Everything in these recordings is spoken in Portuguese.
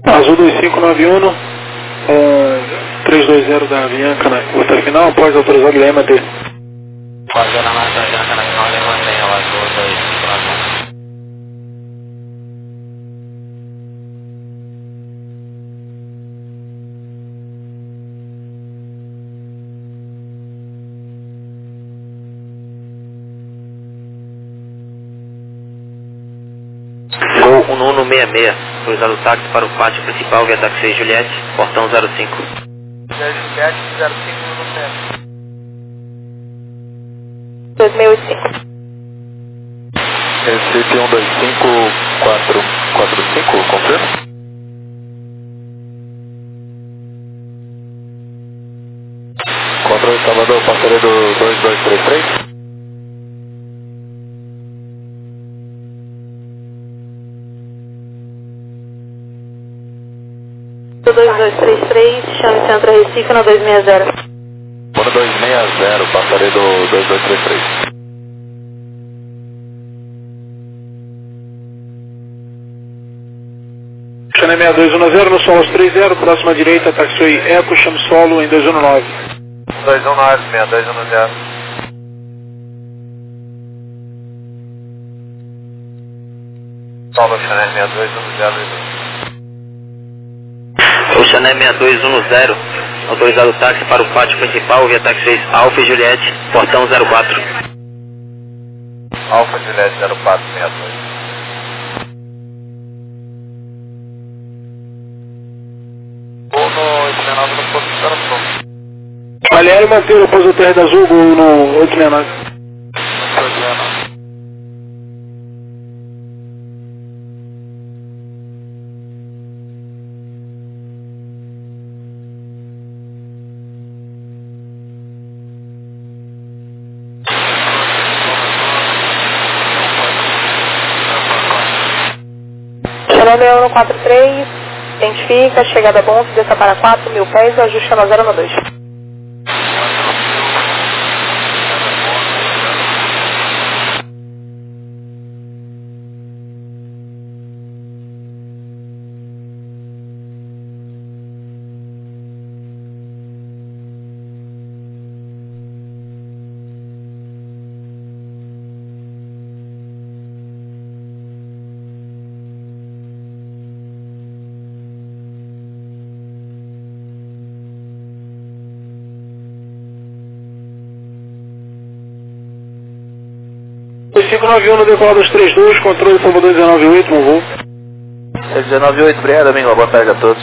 Azul 2591, 320 da Avianca na curta final, após autorizado Lema D. Fazendo a marca Avianca na final, levantei o Azul 2591. Gol 1166, autorizado o táxi para o pátio principal via táxi Juliette, portão 05. Juliette 05 no centro. 2085. Recife 125445, confirma? Controle Salvador, passageiro 2233. 2233, chame Centro Recife no 260. Mono 260, passageiro 2233. Chame 6210 no solo 30, próxima direita, taxiway Eco, chame solo em 219. 219, 6210. Solo Chanel 6210. O Chanel 6210, autorizado o táxi para o pátio principal via táxi Alfa e Juliette, portão 04. Alfa Juliette 0462. Gol no 89 no posto de Carapão. Valério manter o pouso terra da Azul, gol no 869. Chanel 6143, identifica, chegada bom, desça para 4.000 pés e ajuste na 012. O 591 no decolar dos 32, controle Salvador 198, no voo. 198, obrigado, amigo. Boa tarde a todos.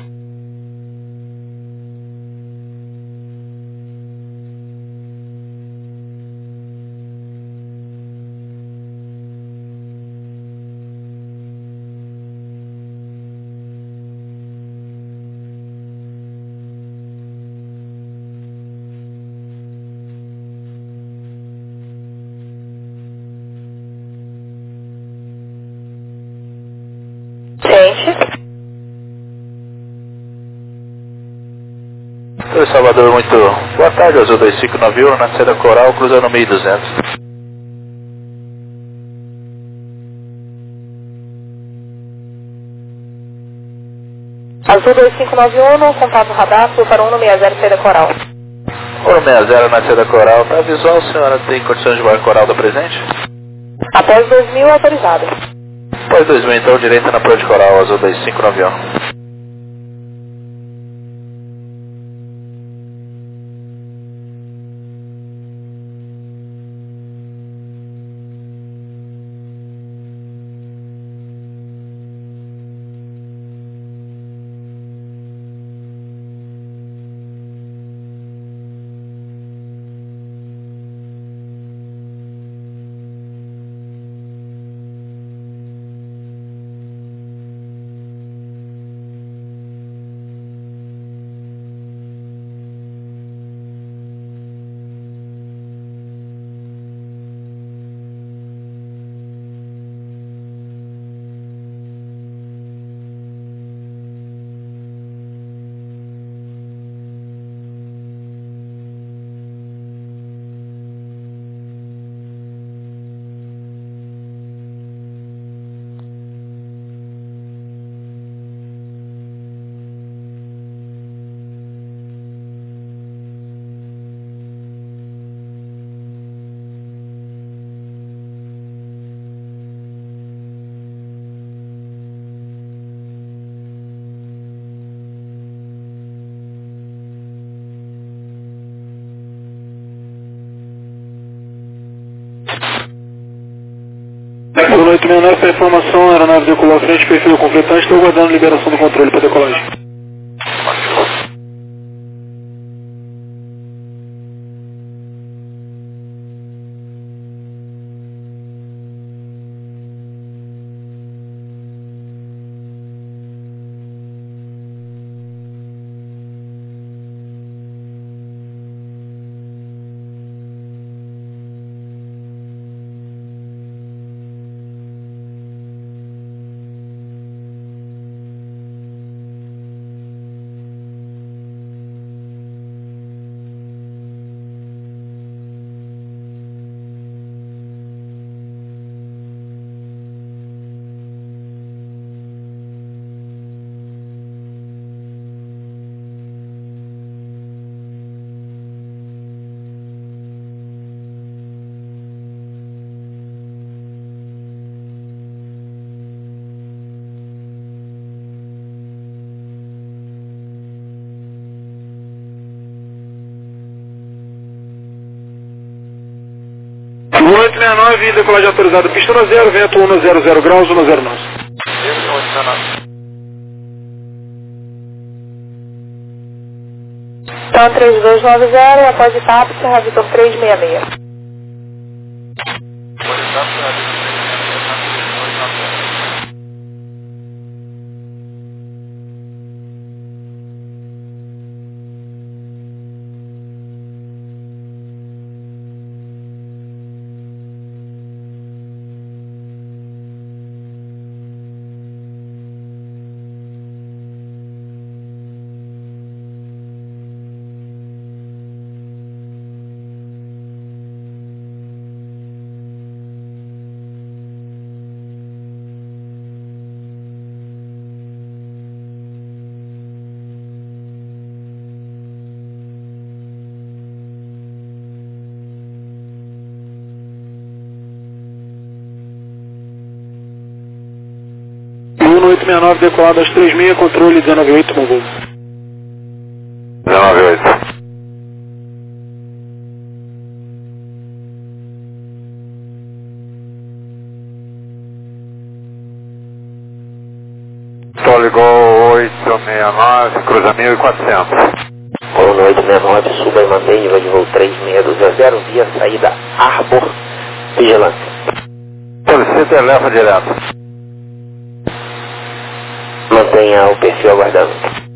Gente. Oi, Salvador, muito boa tarde, Azul 2591, na Seda Coral, cruzando 1200. Azul 2591, contato radar, para 160 Seda Coral. 160 na Seda Coral, para visual, a senhora tem condições de voar Coral da presente? Após 2000, autorizado. Após 2000, então, direita na Pro de Coral, Azul 2591. 869 para informação, a aeronave decolou à frente, perfil completante, estou aguardando liberação do controle para decolagem. Lua 869, decolagem autorizada, pista 10, vento 100 graus, 10 nós. Então 3290, após o TAP, Serra Vitor 366. Lua 869, decolado às 36, controle 198, com voo. 198. Só ligou 869, cruza 1400. Gol no 869, suba e mantém nível de voo 3620 via saída Arbor, vigilância. Solicita e leva direto. Mantenha o perfil aguardando.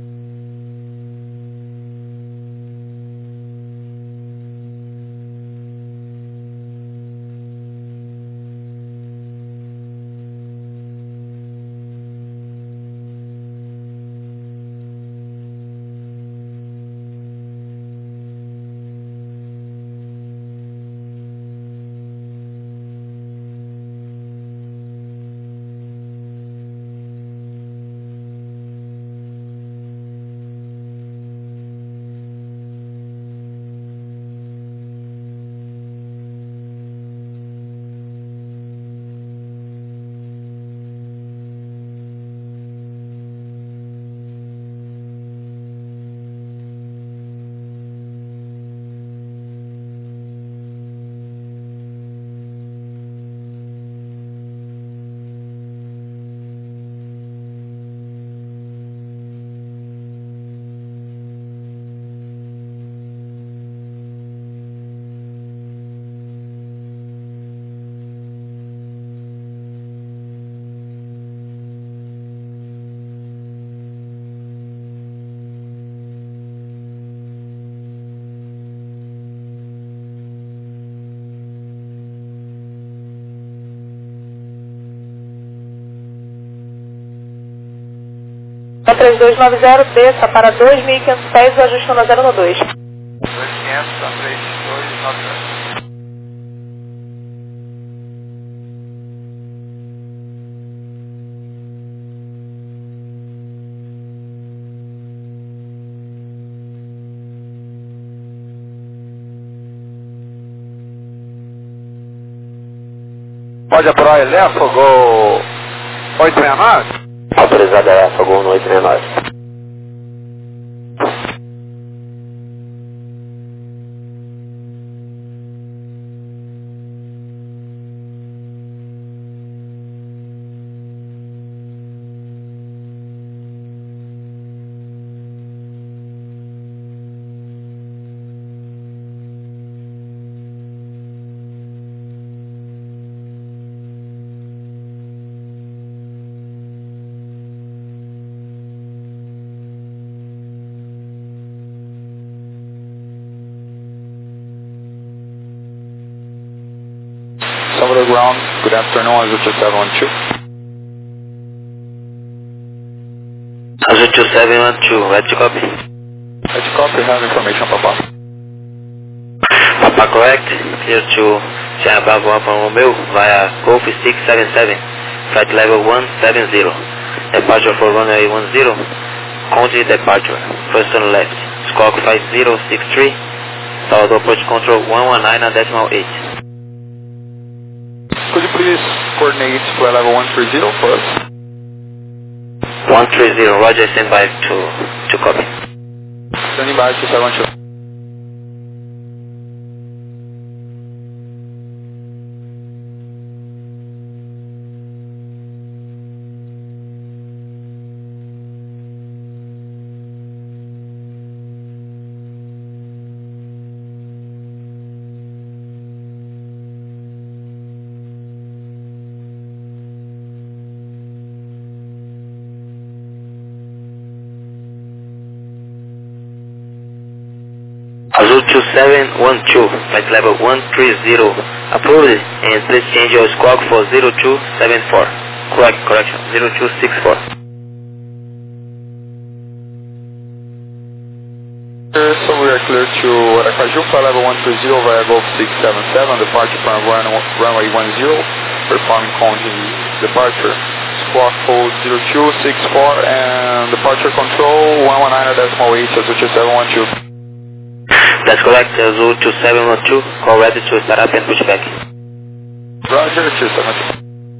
Então 3290, desça para 2.500 pés, ajustando a 012. 2500 a 3290. Pode apurar ele, Gol 869? Autorizada essa, Gol no 869. ground. Good afternoon, Azul 2712. Azul 2712, ready to copy. Ready to copy, have information, Papa. Papa correct, clear to Sierra Bravo Alpha Romeo via Golf 677, flight level 170. Departure for runway 10, Conti departure, first turn left, squawk 5063, Salvador approach control 119.8. Could you please coordinate flight level 130 for us? 130, roger, stand by to copy. Standing by to 712. Azul 2712, flight level 130, approved, and please change your squawk for 0274. Correction, 0264. So we are clear to Aracaju, flight level 130 via Golf 677, departure from runway 10, performing Conti departure. Squawk code 0264 and departure control 119.8, Azul 2712. That's correct, Azul 2712, call ready to start up and push back. Roger, 2712.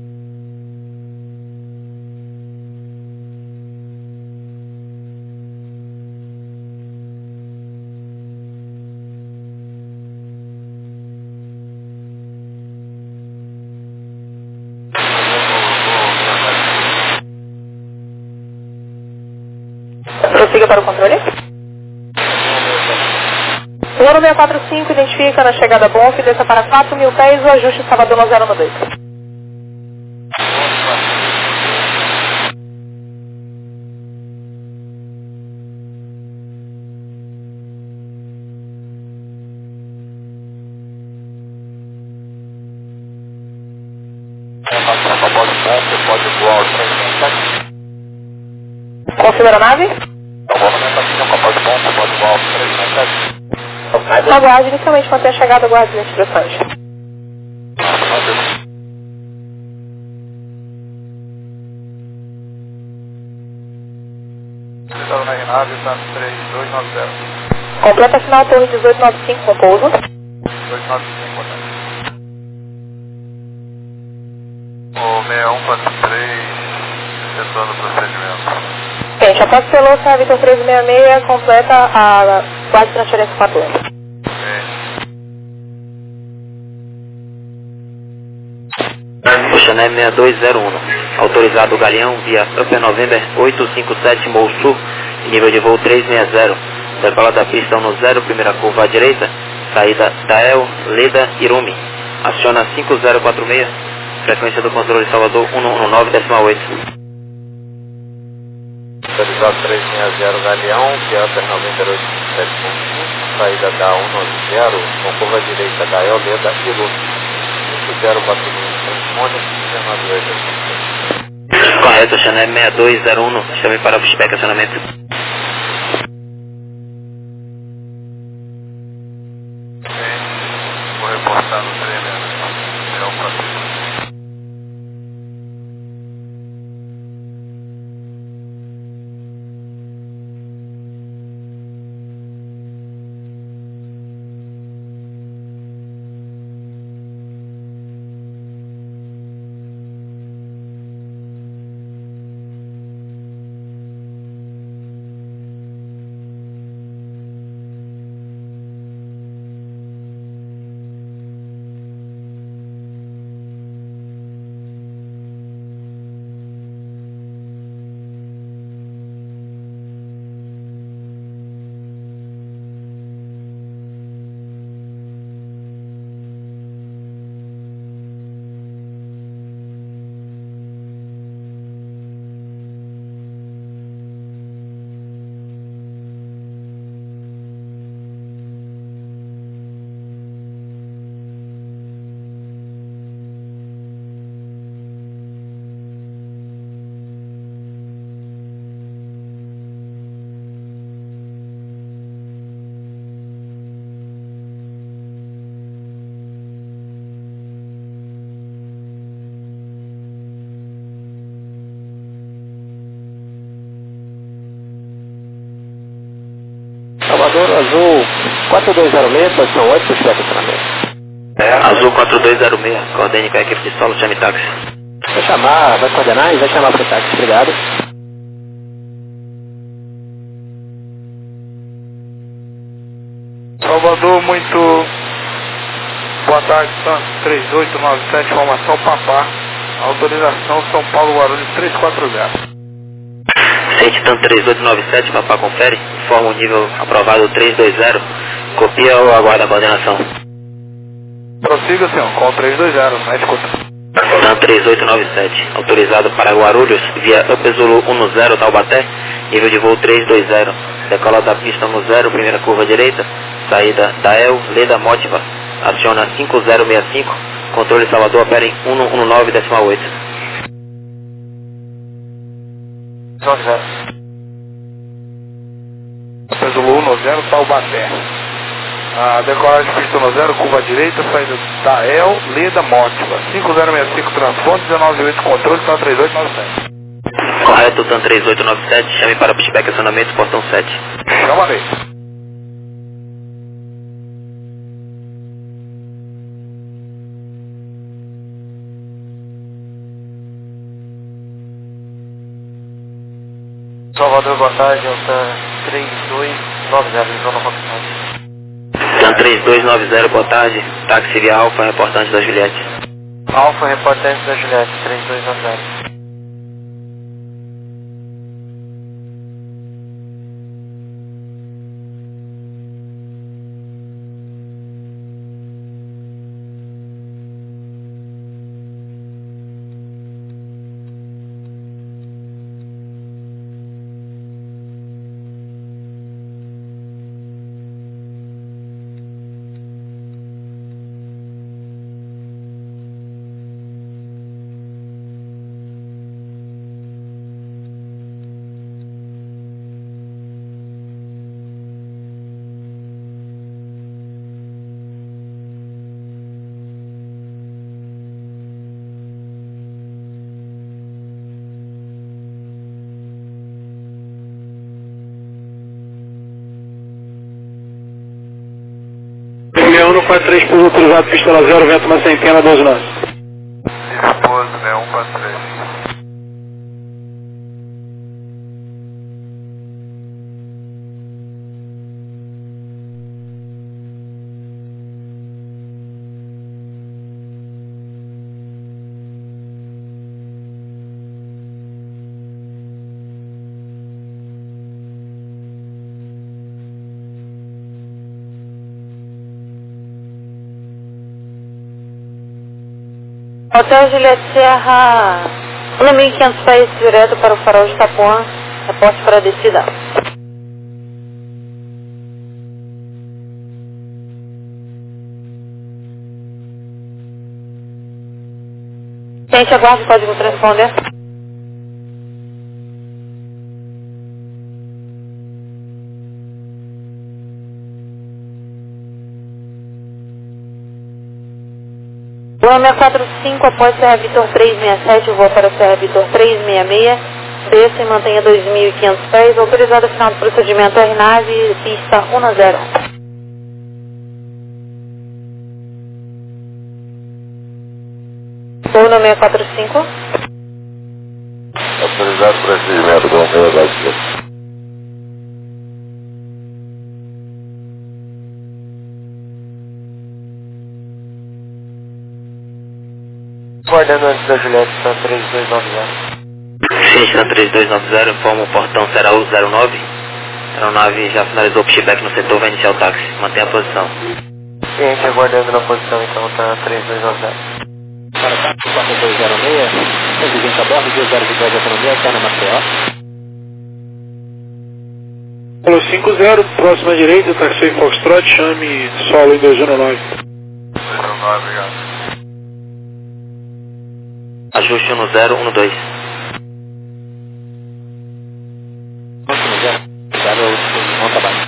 Prossiga para o controle. Loro 645, identifica na chegada Bonf, desça para 4.000 pés, o ajuste Salvador 9012. Configura a nave. Aguarde, inicialmente manter a chegada, aguarde as instruções. Estava na Renave, está 3290. Completa final, torre 1895 com pouso. 1895, boa tarde. O 6143, efetuando o procedimento. Gente, após o Velosa, Vitor 1366, completa a guarda de transferência 4 anos. Oceané 6201, autorizado o Galeão via Upper November 857 Mou Sul, nível de voo 360, decola da pista 10, primeira curva à direita, saída Dael, Leda, Irumi, aciona 5046, frequência do controle Salvador 1119.8. Autorizado 360 Galeão, via Upper November 857 Mou Sul, saída da 110, com curva à direita Dael, Leda, Irumi. 5041, transponder, 19. Correto, Oceané 6201, chame para o feedback acionamento. Vou reportar no trailer. Salvador, azul 4206, posição 8, pushback acionamento. Azul 4206, coordene com a equipe de solo, chame táxi. Vai chamar, vai coordenar e vai chamar para o táxi, obrigado. Salvador, muito boa tarde, Santos 3897, formação Papá, autorização São Paulo Guarulhos 340. Sentitan 3897, Papá confere, informa o nível aprovado 320, copia ou aguarda a coordenação. Prossiga, senhor, com 320, na escuta. Tan 3897, autorizado para Guarulhos, via Up Zulu 10 Taubaté, nível de voo 320, decola da pista 10, primeira curva direita, saída da El, Leda Mótiva, aciona 5065, controle Salvador, opera em 119,8. 90. Zulu 10, Taubaté. A decolagem de pista 10, curva direita, saída da El, Leda Mótiva, 5065, transponder 198, controle, Tan 3897. Correto, Tan 3897, chame para pushback acionamento, portão 7. Chama nele. Salvador, boa tarde, Tan 3290, zona Rockstone. Tan 3290, boa tarde, táxi via Alfa, reportante da Juliette. Alfa, reportante da Juliette, 3290. Leão no 43, pouso autorizado, pistola 0, vento uma centena, 12 nós. Esposo, né? 143. Hotel Juliette Serra, 1.500 pés direto para o farol de Itapuã, reporte para a descida. Gente, aguarde o código transponder. Lama 65, após Serra Vitor 367, voo para Serra Vitor 366, desça e mantenha 2.500 pés, autorizado a final do procedimento RNAV, pista 10. Voo no 645. Autorizado procedimento, bom, meu abraço. Guardando antes da Juliette, Tan 3290. Sim, Tan 3290, informa o portão será o 09. A aeronave já finalizou o pushback no setor, vai iniciar o táxi. Mantenha a posição. Cliente aguardando na posição, então, Tan 3290. Para táxi 4206, 120 a bordo, 2 horas de viagem de autonomia, externa Maceió. Polo 50, próxima direita, taxi Foxtrot, chame solo em 219. 209, obrigado. Ajuste 1012. Bom trabalho.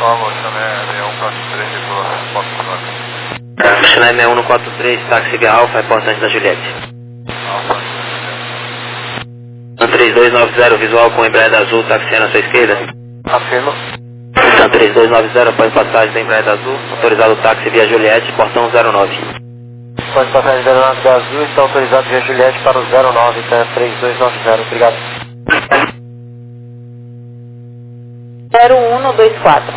Chennai 6143, táxi via Alfa, reportante da Juliette. 3290, visual com Embraer Azul, táxi na sua esquerda. Afirmo. Então 3290, após passagem da Embraer Azul, autorizado o táxi via Juliette, portão 09. Após passagem da 09 da Azul, está autorizado via Juliette para o 09, tá? 3290, obrigado. 0124.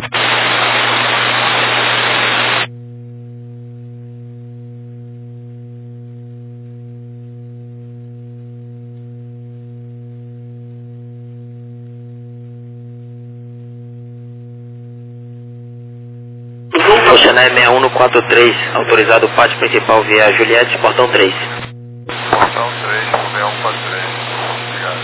Chennai 6143, autorizado o pátio principal via Juliette, portão 3. Portão 3, 6143. Obrigado.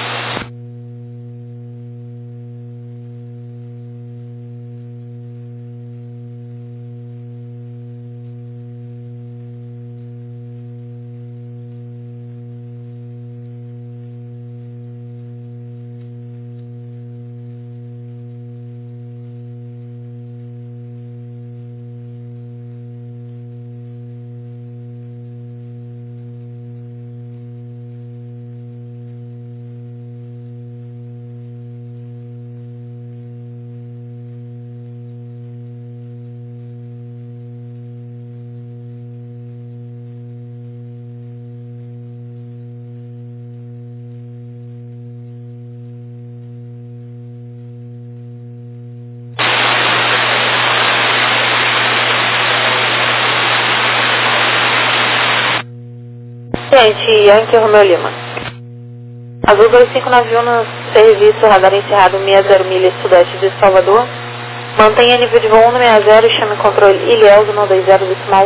Gente, Yankee Romeu Lima. Azul 2591 no serviço radar encerrado 60 milhas sudeste de Salvador. Mantenha nível de voo 160 e chame controle Ilhéus 120,1. Ilhéus,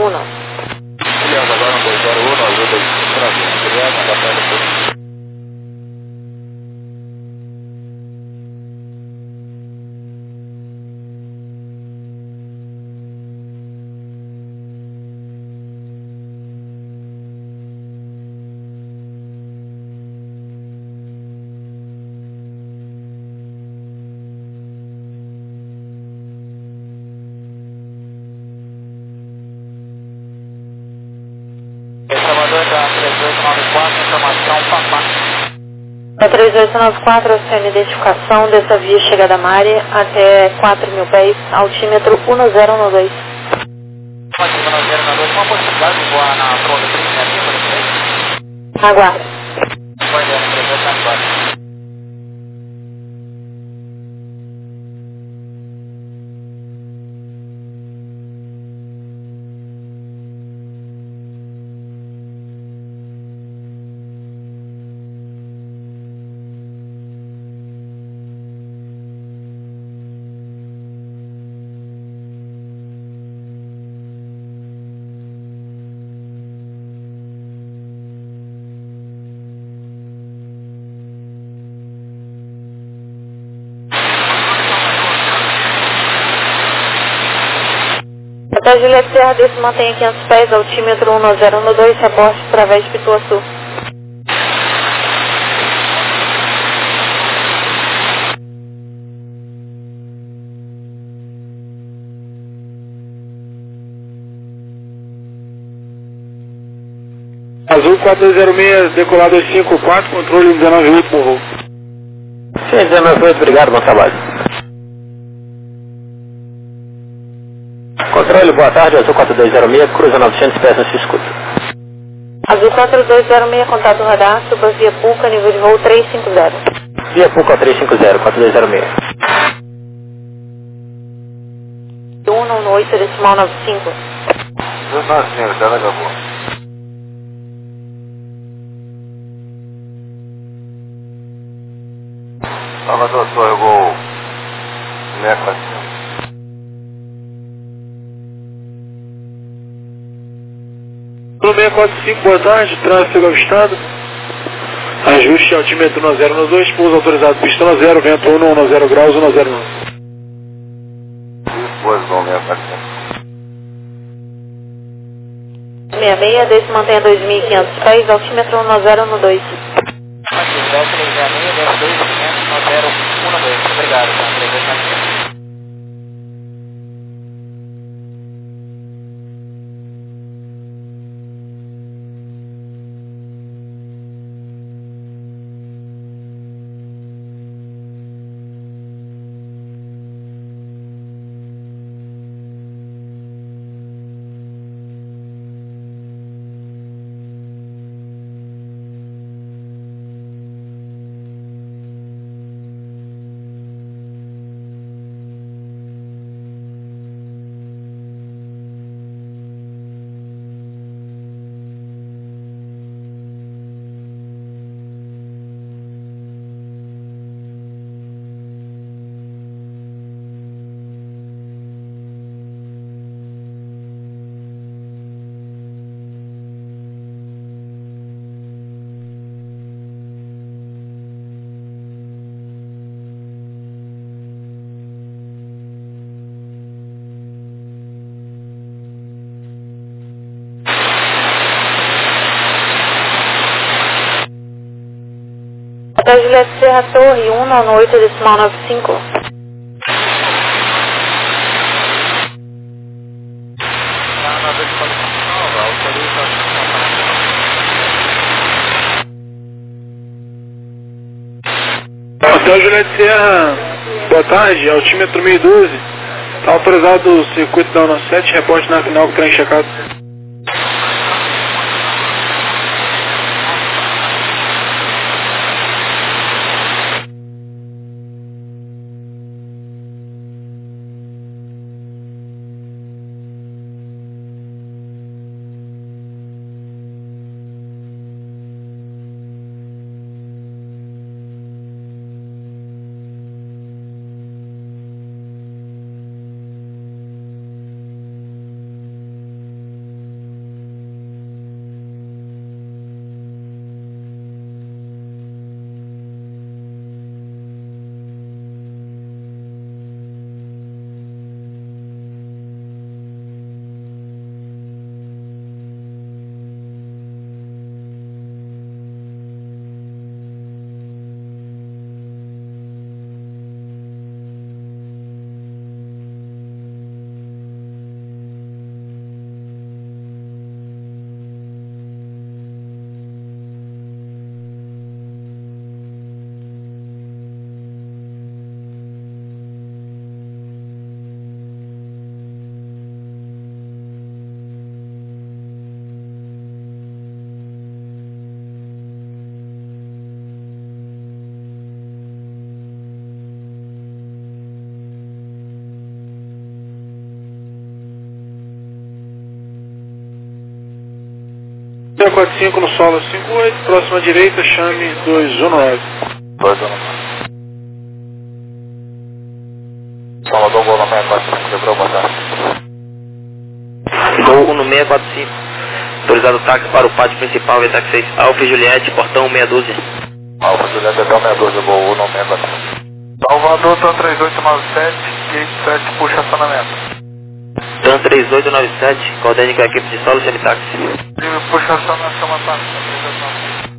agora 120, Azul 2591, Ilhéus, aguardando. Salvador da 3894, informação Papá. Da 3894, sendo identificação dessa via chegada a Mari até 4.000 pés, altímetro 1012. Pode 1012, uma possibilidade de voar na prova 365? Aguarda. Pode 3894. Até Juliette Serra desse mantenha 500 pés, altímetro 1012, reporte através de Pituaçu. Azul 4206, decolado 254, controle 198, morrou. Sim, 198, obrigado, bom trabalho. Controle, boa tarde, Azul 4206, cruza 900 pés no escuta. Azul 4206, contato radar, suba via Puca, nível de voo 350. Via Puca 350, 4206. 118, decimal 95. Não, senhor, já acabou. Salvador, sou eu vou... No 645, boa tarde, tráfego avistado. Ajuste altímetro 1012, pouso autorizado, pista 0, vento 10 graus, 109. Pois bom, 66, desse mantenha 2.500 pés, altímetro 1012. Aqui, 1036, 102500, 1012, obrigado, tá? 326. Juliette Serra Torre 198,95. Hotel Juliette Serra, boa tarde, altímetro 1012. Está autorizado o circuito da 17, reporte na final com o trem checado. Hotel 45 no solo 58, próxima direita, chame 219. 219. Salvador, Gol no 645, quebrou, boa tarde. Gol no 645. Autorizado o táxi para o pátio principal, VTAC 6, Alfa Juliette, portão 612. Alfa Juliette, até o 612, Gol 1 no 645. Salvador, TAN 3897, gate 7, puxa acionamento. TAN 3897, coordene com a equipe de solo semitáxi. Puxa acionamento, chama táxi, 3897.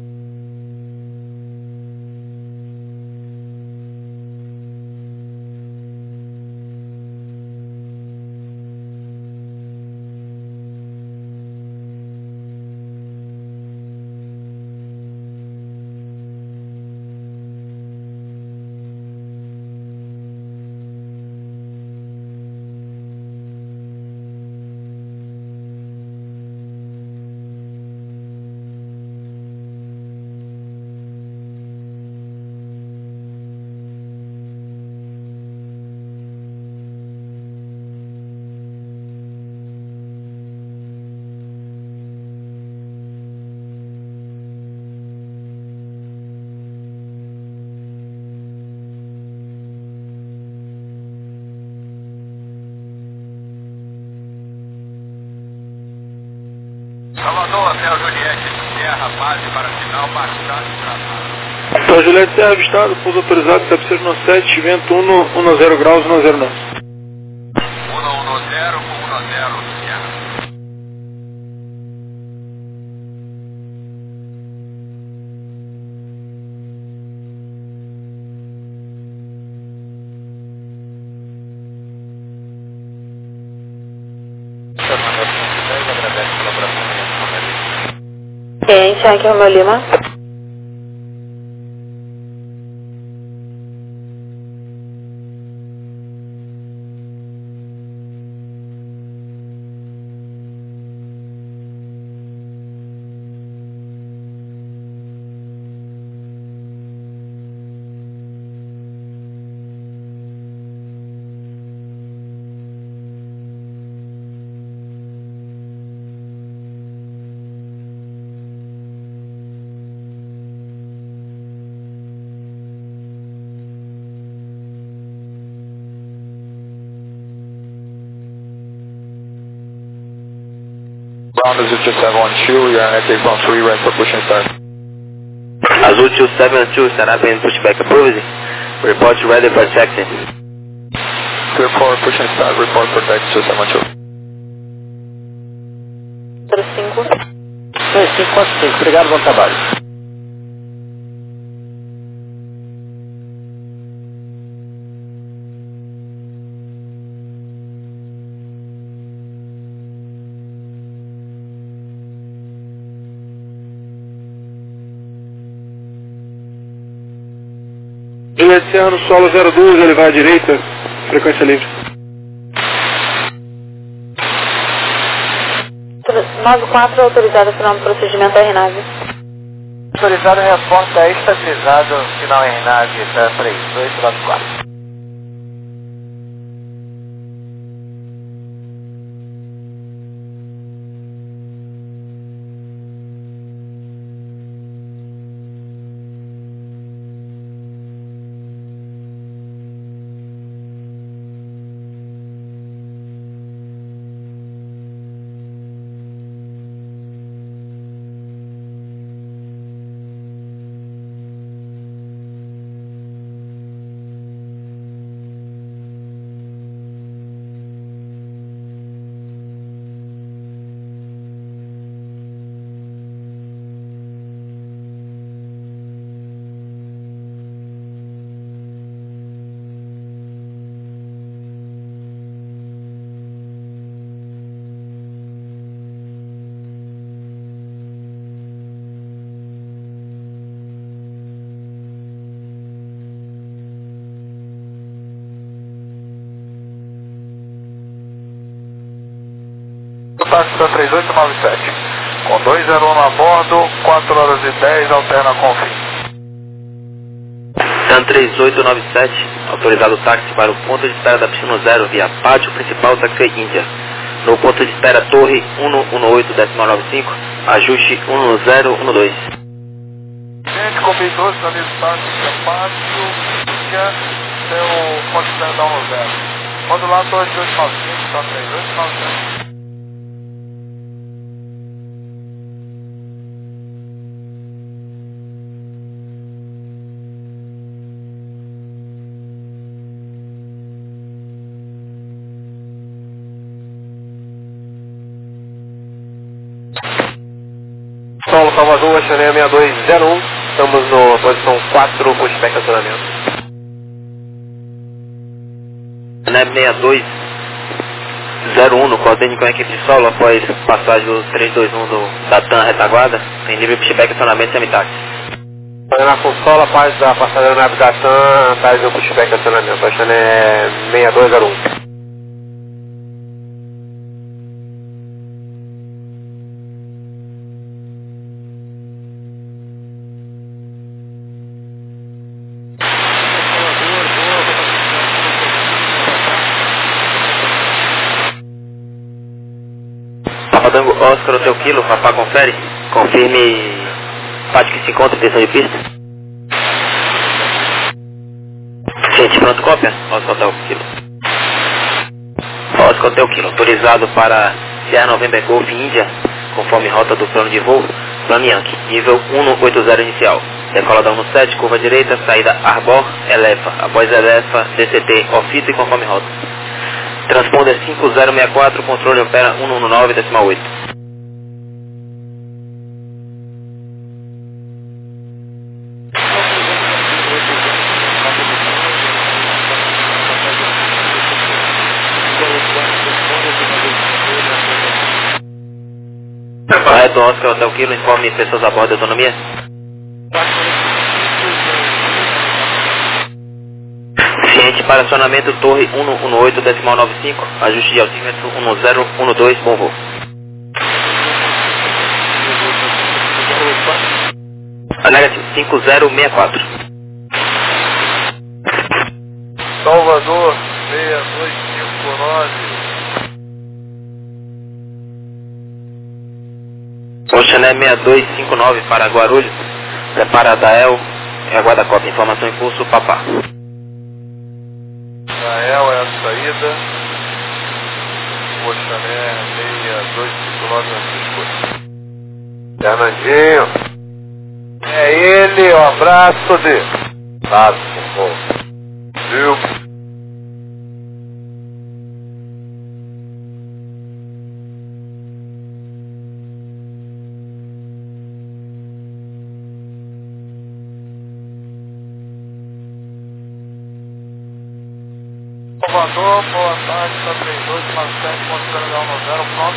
Salvador, Hotel Juliette Serra, base para final, bastante travado. Hotel Juliette Serra, avistado, pouso autorizado, cabeceira no 7, vento 110 graus, 109. 110 com 10, Serra. Ciente, aqui é o meu Lima. Azul 272, you're on take on 3, right for pushing start. Azul 272, estará bem pushback approved. Report ready for taxi. Clear for pushing start, report for taxi 272. 3545, obrigado, bom trabalho. Ilha de Serra no solo 02, ele vai à direita, frequência livre. 94 autorizado final do procedimento RNAV. Autorizado, resposta estabilizado, final RNAV, 3894. Táxi 3897, com 201 a bordo, 4 horas e 10, alterna com fim. TAN 3897, autorizado o táxi para o ponto de espera da piscina 0 via pátio principal Taxi Índia. No ponto de espera Torre 118.95, ajuste 1012. Gente, combei 12, amigo táxi, pátio, Índia, até o ponto de espera da 10. Quando lá, Torre 2895, TAN 3897. Solo Salvador, Xané 6201, estamos na posição 4, com estacionamento. Xané 6201, no coordene com a equipe de solo após passagem do 321 da TAN retaguarda, tem livre pushback, acionamento e semitaxi. Na Consola, após da passagem na da TAN, atrás do pushback, acionamento, Xané 6201. Papadango Oscar, Hotel Kilo, Papá confere, confirme parte que se encontra em tensão de pista. Gente, pronto, cópia, Oscar Hotel Kilo. Oscar Hotel Kilo, autorizado para Sierra November Golf Índia, conforme rota do plano de voo, plano Yankee, nível 180 inicial. Decola da 17, curva direita, saída Arbor, Elefa, após Elefa, DCT, ofito e conforme rota. Transponder 5064, controle opera 119.8. Correto, Oscar, Hotel Kilo, informe pessoas a bordo de autonomia. Ciente para acionamento Torre 118.95, ajuste de altímetro 1012, bom voo. Negativo 5064. Salvador 6259. Oceané 6259 para Guarulhos, prepara Dael e aguarda cópia, informação em curso, Papá. Dael é a saída, Oceané 6259 Fernandinho, é ele, um abraço dele. Lado, por favor. Viu? Salvador, boa tarde, tá 3897, mostrando legal no 0, pronto.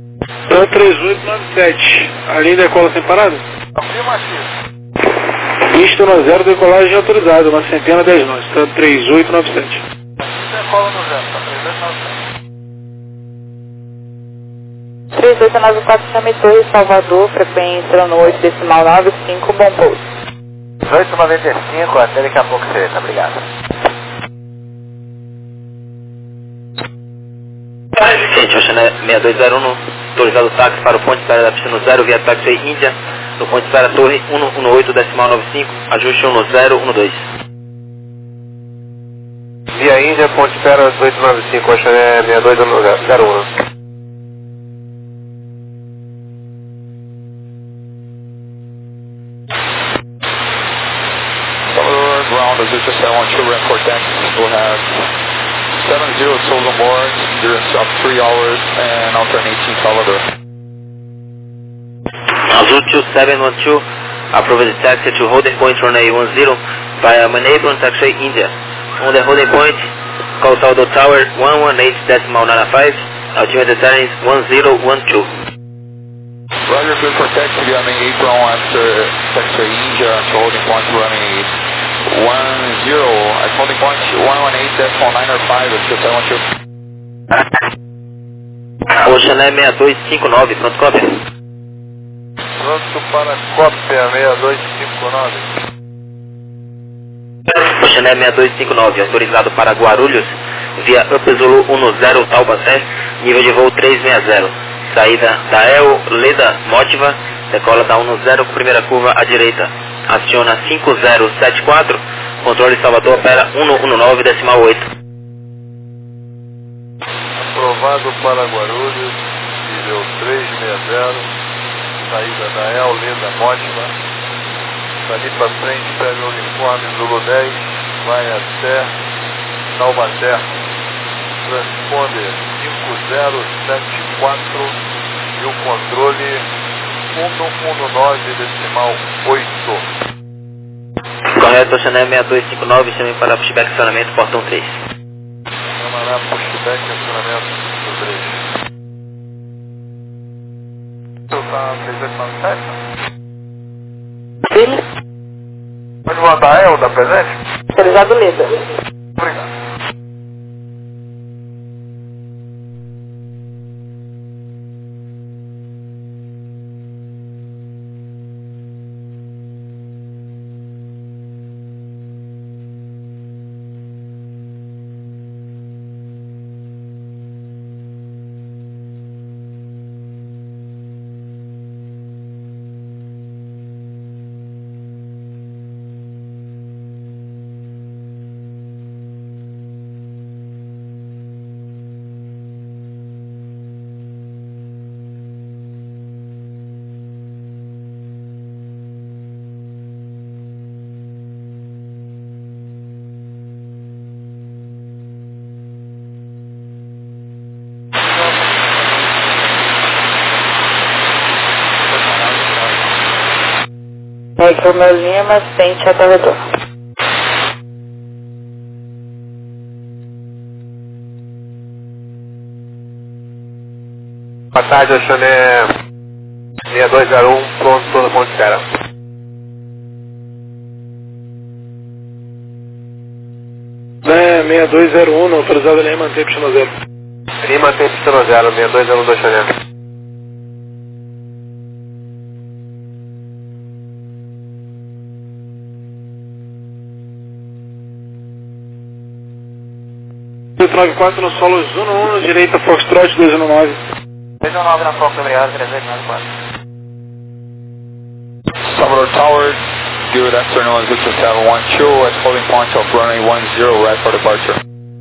TAN 3897, a linha decola sem parada? Afirmativo. Pista 10, decolagem autorizada, uma centena 10 nós, está 3897. Decola no zero, tá 3897. 3894, chame Torre Salvador, frequência no 8 decimal 95, bom pouso. 1895, até daqui a pouco você, tá obrigado. Gente, Oceané 6201, autorizado o táxi para o ponte espera da pista no 0, via táxi Índia, no ponte espera Torre 118 decimal 95, ajuste 1012. Via Índia, ponte espera 1895, Oceané 6201. Ground as Utah 712, ramp for taxi. We'll have 70 souls on board, durance of 3 hours, and alternating Salvador. Azul 712, approve the taxi to holding point runway 10 via Manapur taxi India. On the holding point, call Salvador Tower 118.95, altimeter setting is 1012. Roger, clear for taxi via main apron after taxi India to holding point runway 10 at holding point 118.905 at 712. Oceané 6259, pronto, cópia. Pronto para cópia 6259. Oceané 6259, autorizado para Guarulhos, via Up Zulu 10 Taubaté, nível de voo 360. Saída da El Leda Motiva, decola da 10, primeira curva à direita. Aciona 5074, controle Salvador opera 119 decimal 8. Aprovado para Guarulhos, nível 360, saída da El Leda Motiva. Dali para frente, pega o uniforme Zulu 10, vai até Taubaté. Transponder 5074 e o controle 119 decimal 8. Correto, Oceané 6259, chame para pushback acionamento, portão 3. Chamará pushback acionamento do 3. Você tá 3897? Filho, Pode voltar eu, tá presente? autorizado Leda. Obrigado. Micro meu Lima, assistente aterrador. Boa tarde, Oceané 6201, pronto, toda ponte espera. Né, 6201, autorizado a manter pista no 0. Lima tem pista no 0, 6201 do Oceané. Sim. 94 no solo 1, direita Foxtrot 219. 219 na Fox, obrigado, 3894. Salvador Tower, good afternoon, Utah 712 at holding point of runway 10 right for departure.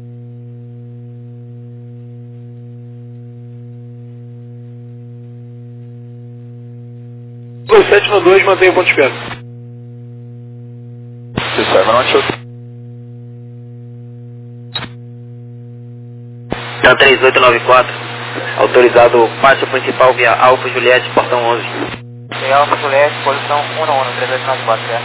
Os 7 no 2, mantenha o ponto de espera. 712. Então 3894, autorizado pátio principal via Alfa Juliette, portão 11. Tem Alfa Juliette, posição 1-1, 3894, certo?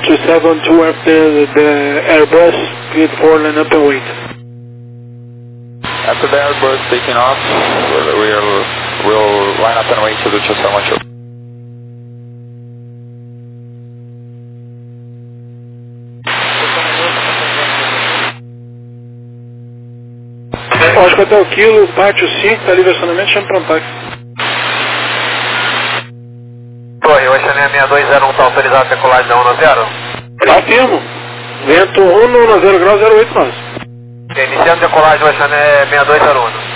272 after the Airbus, cleared for line up and wait. After the Airbus taking off, we'll line up and wait to the 272. Oscar até o quilo, pátio 5, tá livre acionamento, chama para um táxi. Oi, o Oceané 6201 está autorizado a decolagem da 10? Afirmo. Vento 1 no 10 graus 08 nós. Iniciando decolagem, o Oceané 6201.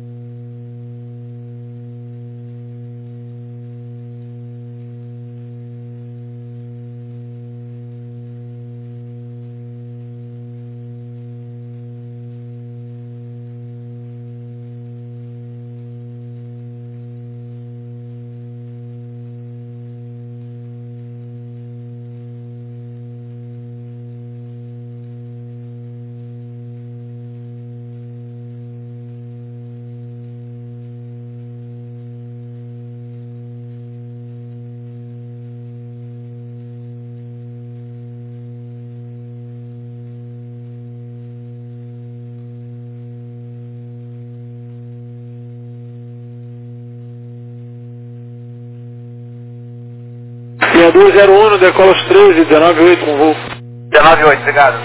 E a 201 no decola os 13, 19,8 com voo. 19,8, obrigado.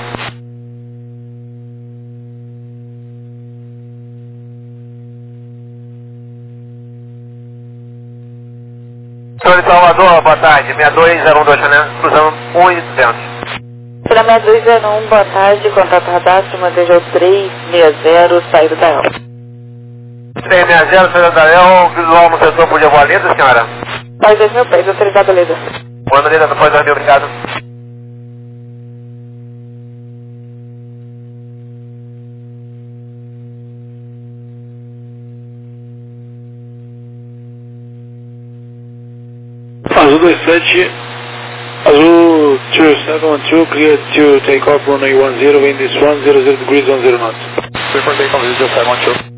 Senhor de Salvador, boa tarde. 6201 do Oceané, cruzando 1,200. Será 6201, boa tarde, contato radastro, manteja 360, saída da El. 360, saída da El, visual no setor por voar lenta, senhora? Pós 2.000 pés, autorizado, Leda. Boa Leda, pós 2.000, obrigado. Azul 27, Azul 271, clear to take off runway 10, wind is 100 degrees 10 knots. Clear for takeoff, 272.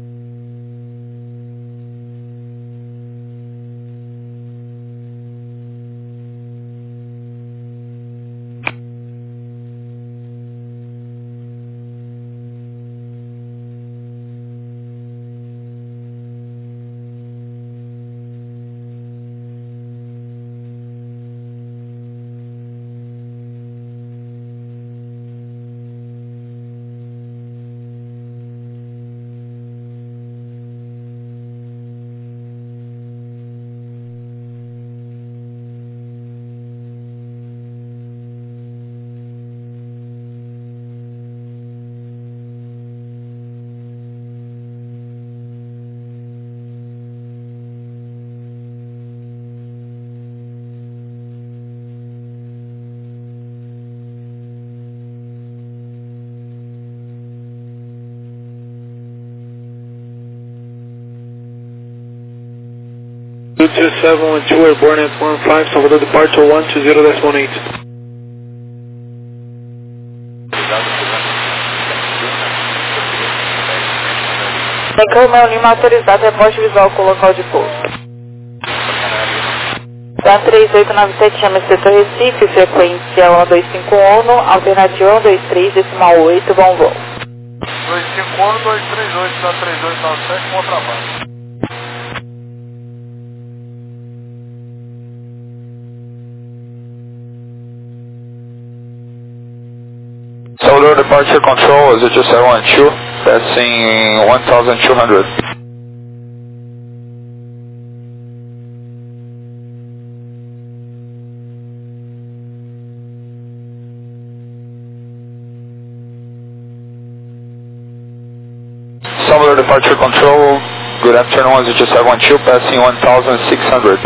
Two 271 airborne at 15, Salvador departure 120.8. Reclamão Lima autorizado, reposte visual com o local de pouso. Da 3897 chama setor Recife, frequência 1251, alternativa 123, decimal 8, bom voo. 251, 238, da 3897, com trabalho. Salvador departure control is 2712, passing 1200. Salvador departure control, good afternoon, 2712, passing 1600.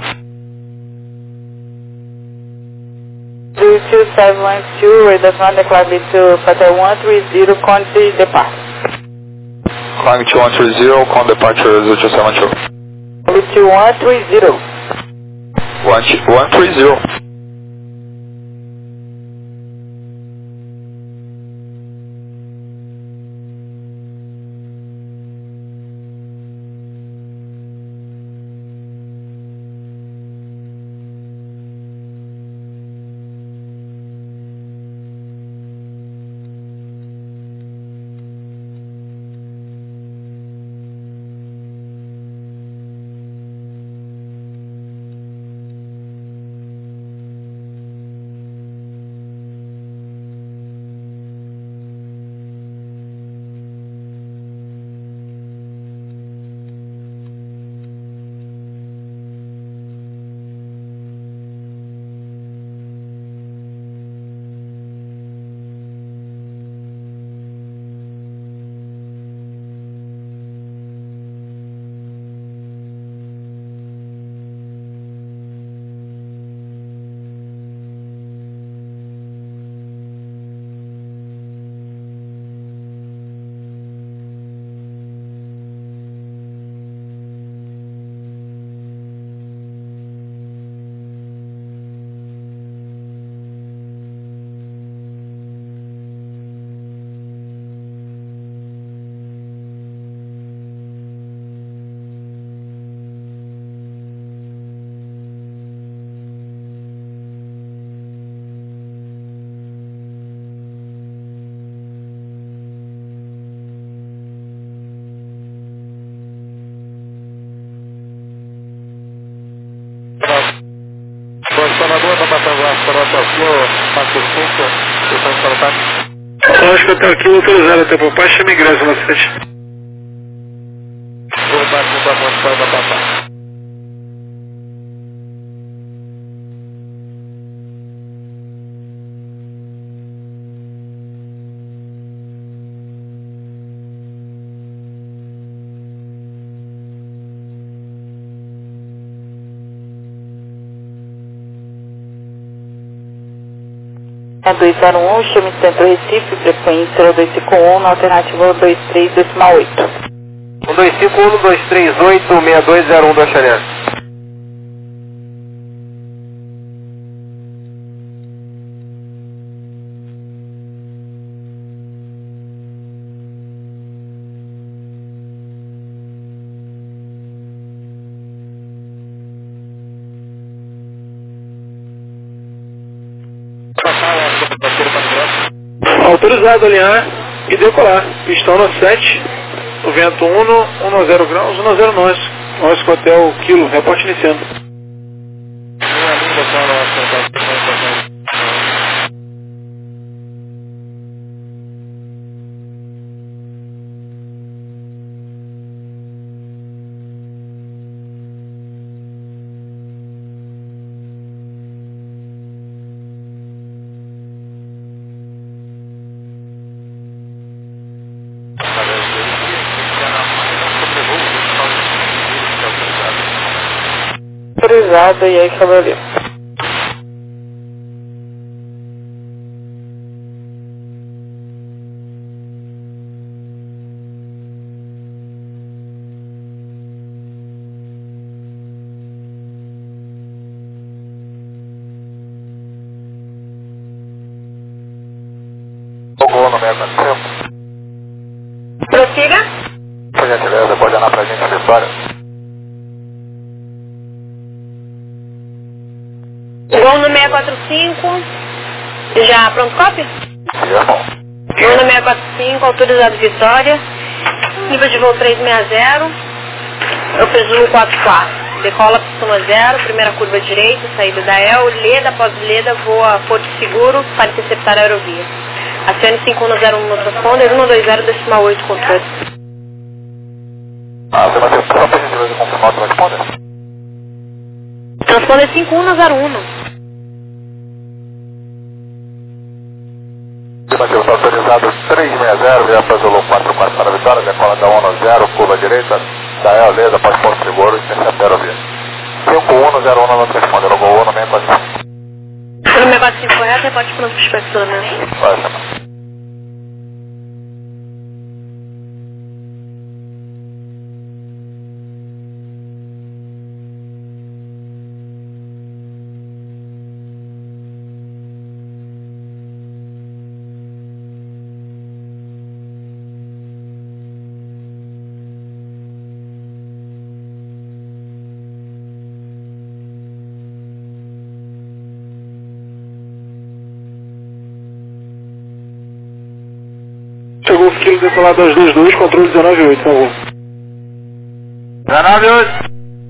2712, redação declarado to Patel 130, Conte depart. Climbing to 130, con departure 0272. 130. 130. 445, estamos para o táxi. Lógico, eu tenho aqui autorizado até Papá, chama ingresso na sede. Vou bater da moto para Papá. É 201, chame Centro Recife, frequência 0251, na alternativa 23,8. 1251, 238, 6201 da Xaré. Autorizado alinhar e decolar. Pistão no 7, o vento 10 graus, 10 nosso hotel Kilo, reporte iniciando. Autorizado e aí, cavaleiro. Tocou no 645. Prossiga. Por gentileza, pode andar pra gente a vitória. Voo no 645. Já pronto, cópia? Voo no 645, autorizado Vitória. Nível de voo 360. Eu presumo 44. Decola pistão 0, primeira curva direita, saída da El, Leda, após Leda, voa Porto Seguro para interceptar a aerovia. Acione 5101 no transponder, 120,8 controle. Você vai ter só por gentileza confirmar o transponder? Transponder 5101. Estimativa está autorizado 360, via Pazolo 44 para a Vitória, decola da 10, curva direita, da El, Leda, após Porto Seguro, intercepta a aerovia. 5101 no transponder, eu vou no 645. No 645 correto, reporte pronto para inspecionamento. Vai chamar. Chegou o Kilo decolado às 22, controle 19,8, por favor. 19,8.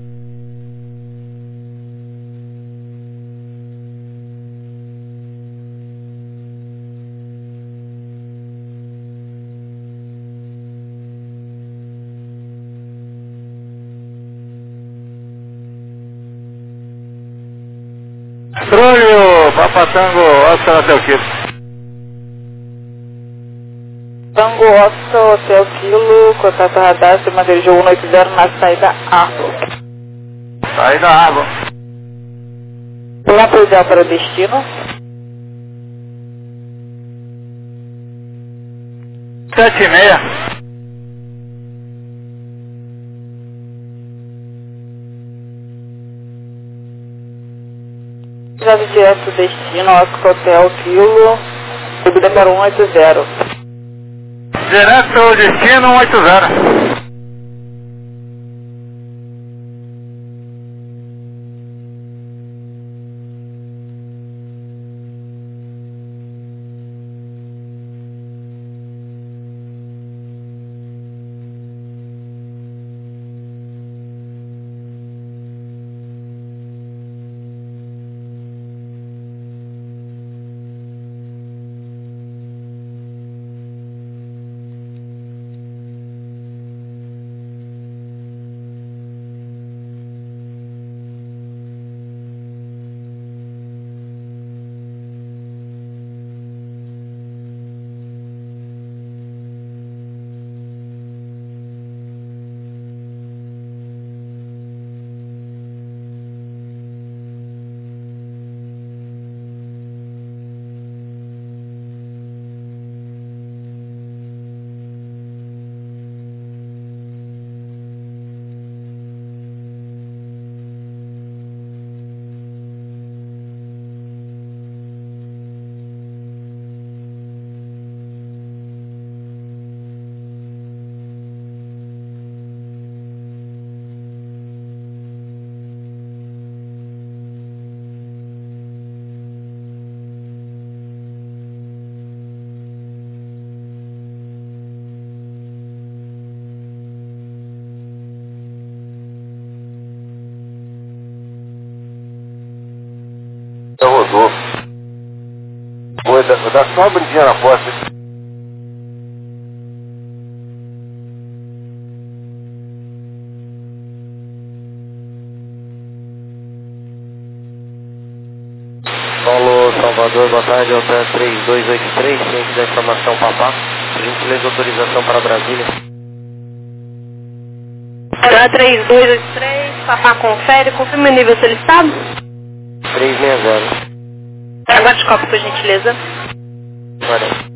Trolho, Papatango, Oscar até o quilo. Tango Oscar, Hotel Kilo, contato radar, cima dele, jogo 180 na saída A. Aí da água. Tempo ideal para destino. 7,6. Já direto destino, Oscar Hotel Kilo, subida para 180. Direto ao destino 180. Salvador. Vou dar só uma brindinha na porta. Paulo Salvador, boa tarde, Alta 3283, ciente da informação Papá, por gentileza autorização para Brasília. Alta 3283, Papá confere, confirma o nível solicitado? 360. Aguarde cópia, por gentileza. Valeu.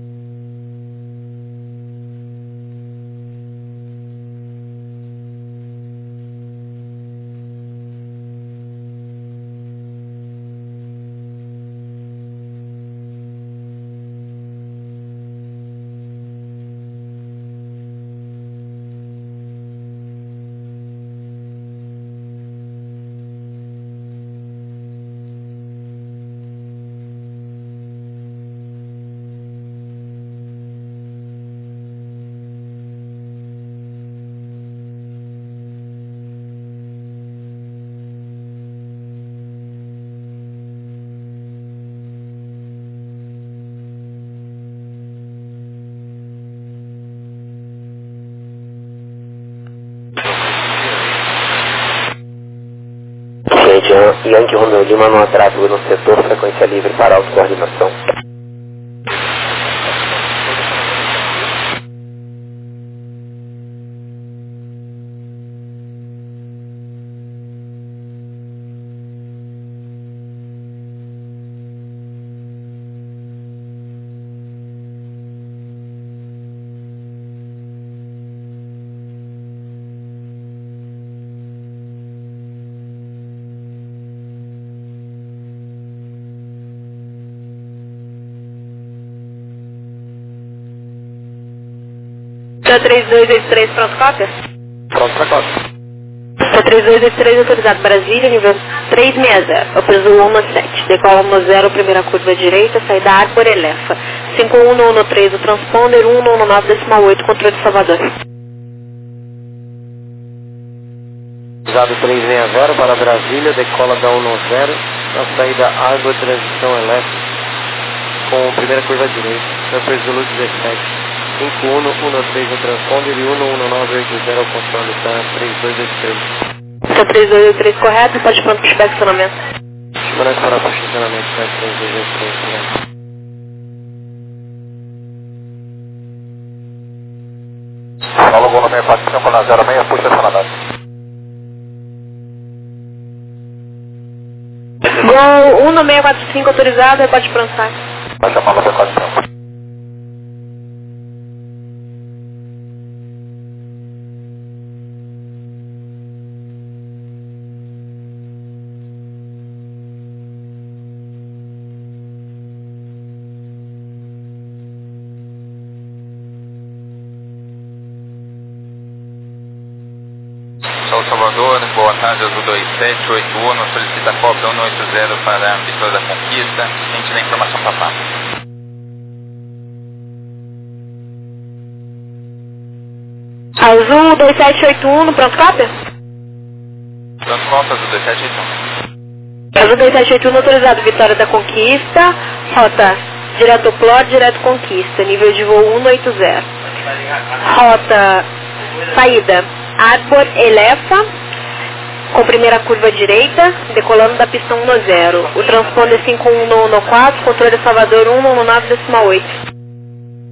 Yankee Romeo Lima no tráfego no setor, frequência livre para autocoordenação. Alta 3283, pronto cópia? Pronto para cópia. Alta 3283, autorizado Brasília, nível 360, operador 17, decola 10, primeira curva direita, saída Arbor Elefa, 5113 o transponder, 119,8, controle de Salvador. Autorizado 360 para Brasília, decola da 110, na saída Arbor Transição Elefa, com primeira curva direita, operador 17. 5113 no transponder e 11980 ao controle, tá? 3283. Alta 3283, correto, pode pronto para o estacionamento. Manete para posicionamento, tá? 3283. Paulo Gol 645 na 06, puxa estacionamento. Gol 1645, autorizado, pode pronto. Baixa a mala 645. Salvador, boa tarde, Azul 2781, solicita cópia 180 para a Vitória da Conquista, ciente da informação Papá. Azul 2781, pronto cópia? Pronto cópia, Azul 2781. Azul 2781, autorizado Vitória da Conquista, rota direto Plot, direto Conquista, nível de voo 180. Rota, saída Arbor Elefa, com primeira curva direita, decolando da pista 110. O transponder 5114, controle Salvador 119,8.